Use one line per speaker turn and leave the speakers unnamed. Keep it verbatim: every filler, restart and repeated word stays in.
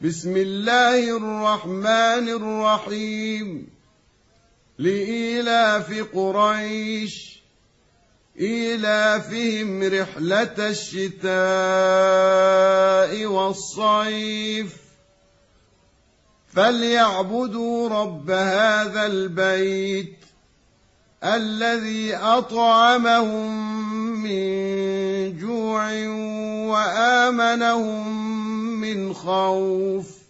بسم الله الرحمن الرحيم لإيلاف قريش إيلافهم رحلة الشتاء والصيف فليعبدوا رب هذا البيت الذي أطعمهم من جوع وآمنهم من خوف